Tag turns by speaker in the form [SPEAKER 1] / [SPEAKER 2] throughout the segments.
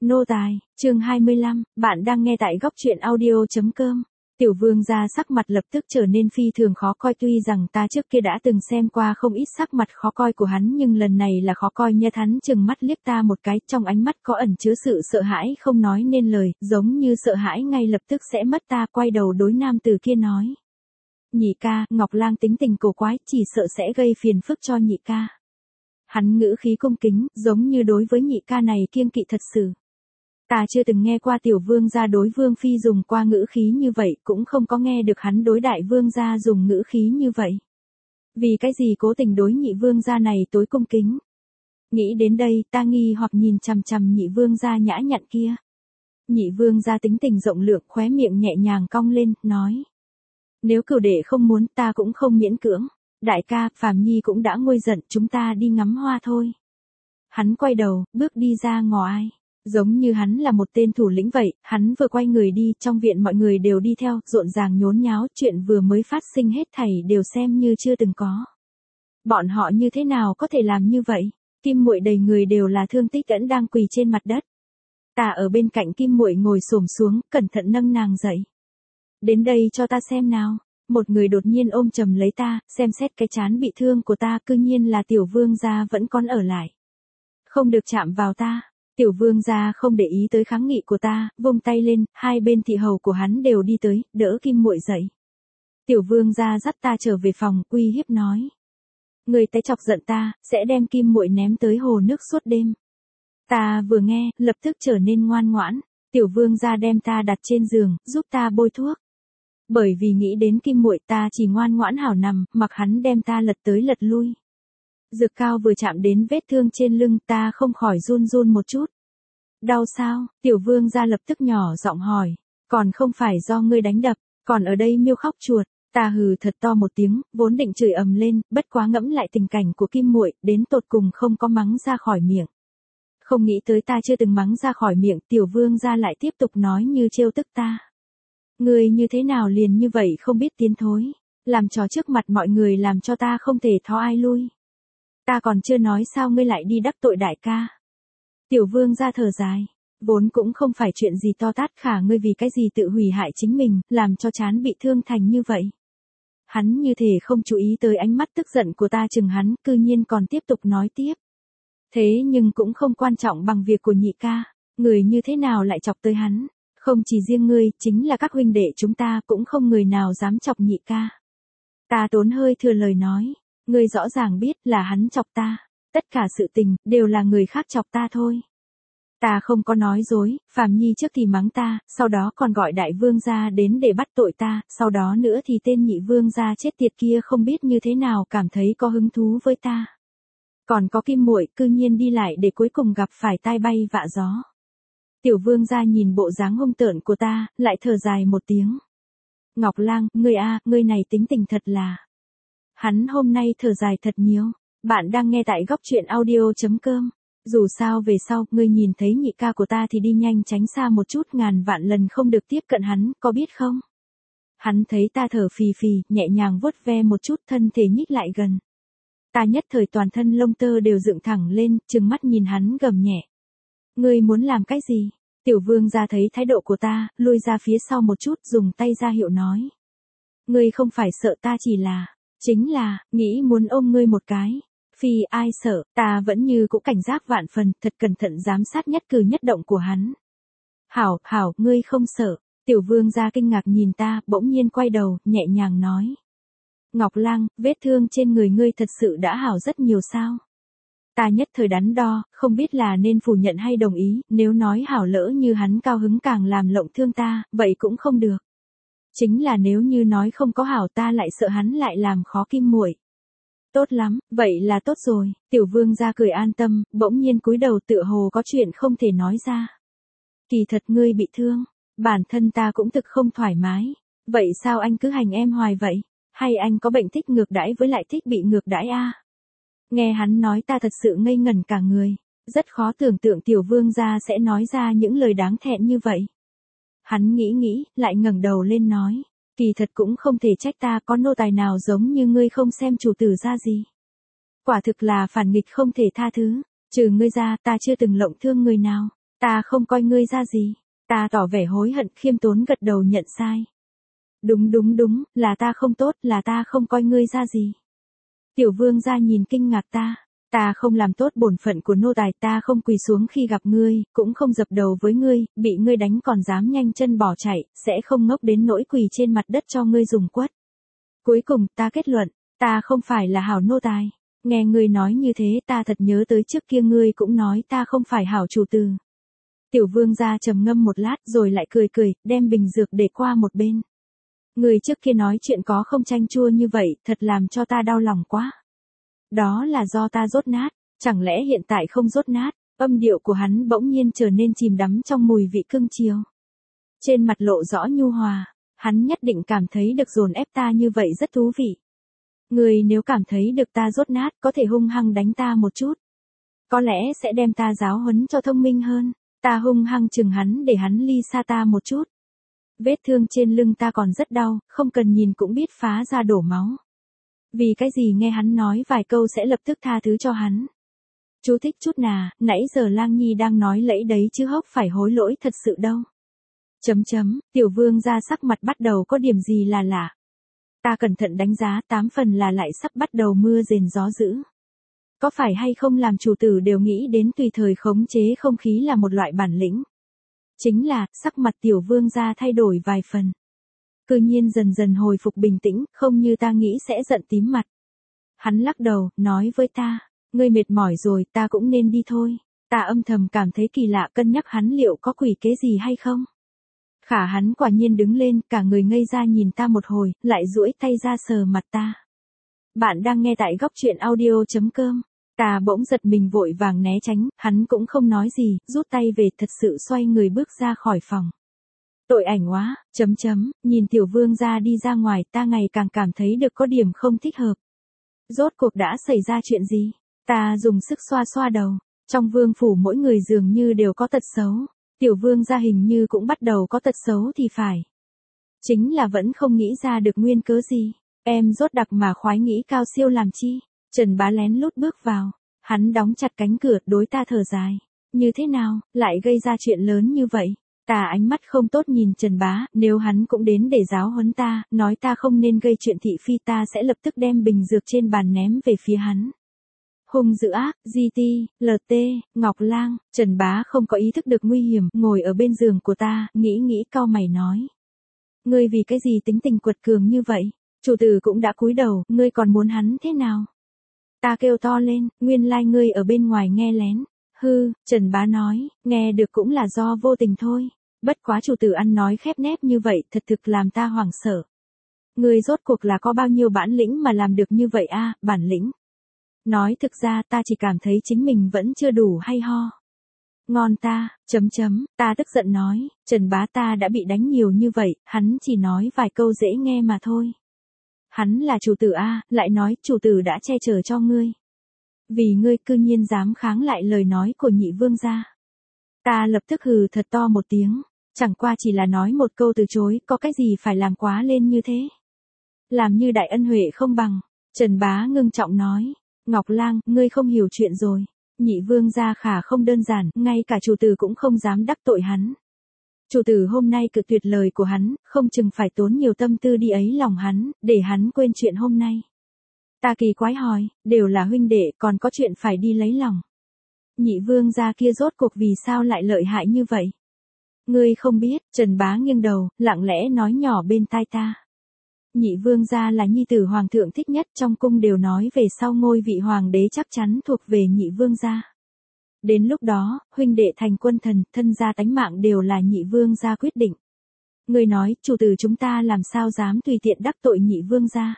[SPEAKER 1] Nô tài, chương 25, bạn đang nghe tại góc truyện audio.com. Tiểu vương gia sắc mặt lập tức trở nên phi thường khó coi, tuy rằng ta trước kia đã từng xem qua không ít sắc mặt khó coi của hắn, nhưng lần này là khó coi nhất. Hắn chừng mắt liếc ta một cái, trong ánh mắt có ẩn chứa sự sợ hãi không nói nên lời, giống như sợ hãi ngay lập tức sẽ mất ta. Quay đầu đối nam tử kia nói: Nhị ca, Ngọc Lang tính tình cổ quái, chỉ sợ sẽ gây phiền phức cho nhị ca. Hắn ngữ khí cung kính, giống như đối với nhị ca này kiêng kỵ thật sự. Ta chưa từng nghe qua tiểu vương gia đối vương phi dùng qua ngữ khí như vậy, cũng không có nghe được hắn đối đại vương gia dùng ngữ khí như vậy. Vì cái gì cố tình đối nhị vương gia này tối cung kính? Nghĩ đến đây, ta nghi hoặc nhìn chằm chằm nhị vương gia nhã nhặn kia. Nhị vương gia tính tình rộng lượng, khóe miệng nhẹ nhàng cong lên, nói: Nếu cửu đệ không muốn, ta cũng không miễn cưỡng. Đại ca, Phàm Nhi cũng đã nguôi giận, chúng ta đi ngắm hoa thôi. Hắn quay đầu, bước đi ra ngoài. Giống như hắn là một tên thủ lĩnh vậy, hắn vừa quay người đi, trong viện mọi người đều đi theo, rộn ràng nhốn nháo, chuyện vừa mới phát sinh hết thảy đều xem như chưa từng có. Bọn họ như thế nào có thể làm như vậy? Kim Muội đầy người đều là thương tích vẫn đang quỳ trên mặt đất. Ta ở bên cạnh Kim Muội ngồi xổm xuống, cẩn thận nâng nàng dậy. Đến đây cho ta xem nào. Một người đột nhiên ôm chầm lấy ta, xem xét cái trán bị thương của ta, cư nhiên là tiểu vương gia vẫn còn ở lại. Không được chạm vào ta. Tiểu vương gia không để ý tới kháng nghị của ta, vung tay lên, hai bên thị hầu của hắn đều đi tới, đỡ Kim Muội dậy. Tiểu vương gia dắt ta trở về phòng, uy hiếp nói: Người tái chọc giận ta, sẽ đem Kim Muội ném tới hồ nước suốt đêm. Ta vừa nghe, lập tức trở nên ngoan ngoãn. Tiểu vương gia đem ta đặt trên giường, giúp ta bôi thuốc. Bởi vì nghĩ đến Kim Muội, ta chỉ ngoan ngoãn hảo nằm, mặc hắn đem ta lật tới lật lui. Dược cao vừa chạm đến vết thương trên lưng, ta không khỏi run run một chút. Đau sao? Tiểu vương gia lập tức nhỏ giọng hỏi. Còn không phải do ngươi đánh đập, còn ở đây miêu khóc chuột. Ta hừ thật to một tiếng, vốn định chửi ầm lên, bất quá ngẫm lại tình cảnh của Kim Muội, đến tột cùng không có mắng ra khỏi miệng. Không nghĩ tới ta chưa từng mắng ra khỏi miệng, tiểu vương gia lại tiếp tục nói như trêu tức ta. Ngươi như thế nào liền như vậy không biết tiến thối, làm trò trước mặt mọi người làm cho ta không thể thó ai lui. Ta còn chưa nói sao ngươi lại đi đắc tội đại ca. Tiểu vương gia thở dài, vốn cũng không phải chuyện gì to tát, khả ngươi vì cái gì tự hủy hại chính mình, làm cho trán bị thương thành như vậy. Hắn như thể không chú ý tới ánh mắt tức giận của ta chừng hắn, cư nhiên còn tiếp tục nói tiếp. Thế nhưng cũng không quan trọng bằng việc của nhị ca, người như thế nào lại chọc tới hắn. Không chỉ riêng ngươi, chính là các huynh đệ chúng ta cũng không người nào dám chọc nhị ca. Ta tốn hơi thừa lời nói, ngươi rõ ràng biết là hắn chọc ta, tất cả sự tình, đều là người khác chọc ta thôi. Ta không có nói dối, Phàm Nhi trước thì mắng ta, sau đó còn gọi đại vương gia đến để bắt tội ta, sau đó nữa thì tên nhị vương gia chết tiệt kia không biết như thế nào cảm thấy có hứng thú với ta. Còn có Kim Muội cư nhiên đi lại để cuối cùng gặp phải tai bay vạ gió. Tiểu vương gia nhìn bộ dáng hung tợn của ta, lại thở dài một tiếng. Ngọc Lang, ngươi này tính tình thật là. Hắn hôm nay thở dài thật nhiều. Bạn đang nghe tại góc truyện audio.com. Dù sao về sau, ngươi nhìn thấy nhị ca của ta thì đi nhanh tránh xa một chút, ngàn vạn lần không được tiếp cận hắn, có biết không? Hắn thấy ta thở phì phì, nhẹ nhàng vuốt ve một chút, thân thể nhích lại gần. Ta nhất thời toàn thân lông tơ đều dựng thẳng lên, trừng mắt nhìn hắn gầm nhẹ. Ngươi muốn làm cái gì? Tiểu vương gia thấy thái độ của ta, lui ra phía sau một chút, dùng tay ra hiệu nói. Ngươi không phải sợ ta, chính là, nghĩ muốn ôm ngươi một cái. Phi ai sợ, ta vẫn như cũ cảnh giác vạn phần, thật cẩn thận giám sát nhất cử nhất động của hắn. Hảo, ngươi không sợ. Tiểu vương gia kinh ngạc nhìn ta, bỗng nhiên quay đầu, nhẹ nhàng nói. Ngọc Lang, vết thương trên người ngươi thật sự đã hảo rất nhiều sao? Ta nhất thời đắn đo, không biết là nên phủ nhận hay đồng ý, nếu nói hảo lỡ như hắn cao hứng càng làm lộng thương ta, vậy cũng không được. Chính là nếu như nói không có hảo, ta lại sợ hắn lại làm khó Kim Muội. Tốt lắm, vậy là tốt rồi. Tiểu vương gia cười an tâm, bỗng nhiên cúi đầu tựa hồ có chuyện không thể nói ra. Kỳ thật ngươi bị thương, bản thân ta cũng thực không thoải mái. Vậy sao anh cứ hành em hoài vậy? Hay anh có bệnh thích ngược đãi với lại thích bị ngược đãi a? Nghe hắn nói ta thật sự ngây ngẩn cả người, rất khó tưởng tượng tiểu vương gia sẽ nói ra những lời đáng thẹn như vậy. Hắn nghĩ, lại ngẩng đầu lên nói, kỳ thật cũng không thể trách ta, có nô tài nào giống như ngươi không xem chủ tử ra gì. Quả thực là phản nghịch không thể tha thứ, trừ ngươi ra ta chưa từng lộng thương người nào, Ta không coi ngươi ra gì. Ta tỏ vẻ hối hận khiêm tốn gật đầu nhận sai. Đúng, là ta không tốt, là ta không coi ngươi ra gì. Tiểu vương gia nhìn kinh ngạc ta không làm tốt bổn phận của nô tài, ta không quỳ xuống khi gặp ngươi, cũng không dập đầu với ngươi, bị ngươi đánh còn dám nhanh chân bỏ chạy, sẽ không ngốc đến nỗi quỳ trên mặt đất cho ngươi dùng quất. Cuối cùng, ta kết luận, ta không phải là hảo nô tài. Nghe ngươi nói như thế ta thật nhớ tới trước kia ngươi cũng nói ta không phải hảo chủ tử. Tiểu vương gia trầm ngâm một lát rồi lại cười, đem bình dược để qua một bên. Người trước kia nói chuyện có không chanh chua như vậy, thật làm cho ta đau lòng quá. Đó là do ta dốt nát, chẳng lẽ hiện tại không dốt nát? Âm điệu của hắn bỗng nhiên trở nên chìm đắm trong mùi vị cưng chiều. Trên mặt lộ rõ nhu hòa, hắn nhất định cảm thấy được dồn ép ta như vậy rất thú vị. Người nếu cảm thấy được ta dốt nát có thể hung hăng đánh ta một chút. Có lẽ sẽ đem ta giáo huấn cho thông minh hơn. Ta hung hăng chừng hắn để hắn ly xa ta một chút. Vết thương trên lưng ta còn rất đau, không cần nhìn cũng biết phá ra đổ máu. Vì cái gì nghe hắn nói vài câu sẽ lập tức tha thứ cho hắn. Chú thích chút nãy giờ Lang Nhi đang nói lẫy đấy chứ hốc phải hối lỗi thật sự đâu. Tiểu vương ra sắc mặt bắt đầu có điểm gì là lạ. Ta cẩn thận đánh giá 8 phần là lại sắp bắt đầu mưa rền gió dữ. Có phải hay không làm chủ tử đều nghĩ đến tùy thời khống chế không khí là một loại bản lĩnh. Chính là, sắc mặt tiểu vương ra thay đổi vài phần. Cư nhiên dần dần hồi phục bình tĩnh, không như ta nghĩ sẽ giận tím mặt. Hắn lắc đầu, nói với ta, ngươi mệt mỏi rồi, ta cũng nên đi thôi. Ta âm thầm cảm thấy kỳ lạ cân nhắc hắn liệu có quỷ kế gì hay không. Khả hắn quả nhiên đứng lên, cả người ngây ra nhìn ta một hồi, lại duỗi tay ra sờ mặt ta. Bạn đang nghe tại góc truyện audio.com. Ta bỗng giật mình vội vàng né tránh, hắn cũng không nói gì, rút tay về thật sự xoay người bước ra khỏi phòng. Tội ảnh quá, nhìn tiểu vương ra đi ra ngoài ta ngày càng cảm thấy được có điểm không thích hợp. Rốt cuộc đã xảy ra chuyện gì? Ta dùng sức xoa xoa đầu, trong vương phủ mỗi người dường như đều có tật xấu, tiểu vương ra hình như cũng bắt đầu có tật xấu thì phải. Chính là vẫn không nghĩ ra được nguyên cớ gì, em rốt đặc mà khoái nghĩ cao siêu làm chi. Trần Bá lén lút bước vào, hắn đóng chặt cánh cửa đối ta thở dài. Như thế nào, lại gây ra chuyện lớn như vậy? Ta ánh mắt không tốt nhìn Trần Bá, nếu hắn cũng đến để giáo huấn ta, nói ta không nên gây chuyện thị phi ta sẽ lập tức đem bình dược trên bàn ném về phía hắn. Hung dữ ác, GT, LT, Ngọc Lang, Trần Bá không có ý thức được nguy hiểm, ngồi ở bên giường của ta, nghĩ cau mày nói. Ngươi vì cái gì tính tình quật cường như vậy? Chủ tử cũng đã cúi đầu, ngươi còn muốn hắn thế nào? Ta kêu to lên, nguyên lai ngươi ở bên ngoài nghe lén. Hư, Trần Bá nói, nghe được cũng là do vô tình thôi. Bất quá chủ tử ăn nói khép nép như vậy thật thực làm ta hoảng sợ. Ngươi rốt cuộc là có bao nhiêu bản lĩnh mà làm được như vậy a, bản lĩnh. Nói thực ra ta chỉ cảm thấy chính mình vẫn chưa đủ hay ho. Ngon ta, ta tức giận nói, Trần Bá ta đã bị đánh nhiều như vậy, hắn chỉ nói vài câu dễ nghe mà thôi. Hắn là chủ tử a, lại nói chủ tử đã che chở cho ngươi. Vì ngươi cư nhiên dám kháng lại lời nói của nhị vương gia. Ta lập tức hừ thật to một tiếng, chẳng qua chỉ là nói một câu từ chối, có cái gì phải làm quá lên như thế. Làm như đại ân huệ không bằng, Trần Bá ngưng trọng nói, Ngọc Lang, ngươi không hiểu chuyện rồi. Nhị vương gia khả không đơn giản, ngay cả chủ tử cũng không dám đắc tội hắn. Chủ tử hôm nay cự tuyệt lời của hắn, không chừng phải tốn nhiều tâm tư đi ấy lòng hắn, để hắn quên chuyện hôm nay. Ta kỳ quái hỏi, đều là huynh đệ, còn có chuyện phải đi lấy lòng. Nhị vương gia kia rốt cuộc vì sao lại lợi hại như vậy? Ngươi không biết, Trần Bá nghiêng đầu, lặng lẽ nói nhỏ bên tai ta. Nhị vương gia là nhi tử hoàng thượng thích nhất, trong cung đều nói về sau ngôi vị hoàng đế chắc chắn thuộc về nhị vương gia. Đến lúc đó, huynh đệ thành quân thần, thân gia tánh mạng đều là nhị vương gia quyết định. Ngươi nói, chủ tử chúng ta làm sao dám tùy tiện đắc tội nhị vương gia.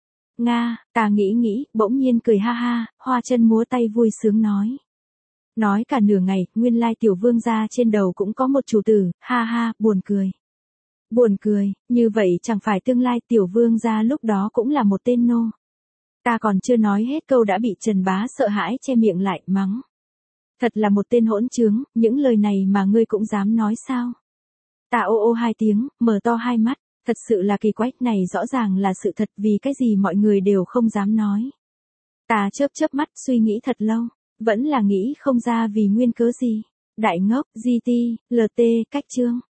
[SPEAKER 1] Nga, ta nghĩ, bỗng nhiên cười ha ha, hoa chân múa tay vui sướng nói. Nói cả nửa ngày, nguyên lai tiểu vương gia trên đầu cũng có một chủ tử, ha ha, buồn cười. Buồn cười, như vậy chẳng phải tương lai tiểu vương gia lúc đó cũng là một tên nô. Ta còn chưa nói hết câu đã bị Trần Bá sợ hãi che miệng lại, mắng. Thật là một tên hỗn trướng, những lời này mà ngươi cũng dám nói sao? Ta ô hai tiếng, mở to hai mắt, thật sự là kỳ quái, này rõ ràng là sự thật vì cái gì mọi người đều không dám nói. Ta chớp mắt suy nghĩ thật lâu, vẫn là nghĩ không ra vì nguyên cớ gì. Đại ngốc, GT, LT, cách chương.